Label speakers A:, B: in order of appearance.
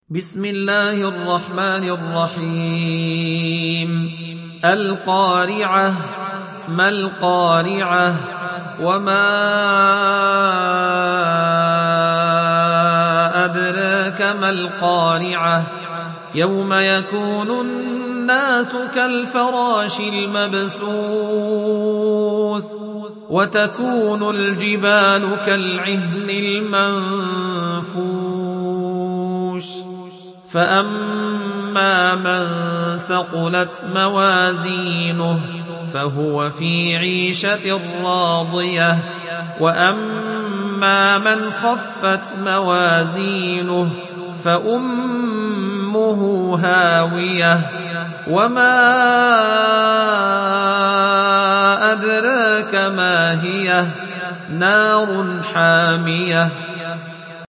A: بسم الله الرحمن الرحيم القارعة ما القارعة وما أدراك ما القارعة يوم يكون الناس كالفراش المبثوث وتكون الجبال كالعهن المنفوش فأما من ثقلت موازينه فهو في عيشة راضية وأما من خفت موازينه فأمه هاوية وما أدراك ما هي نار حامية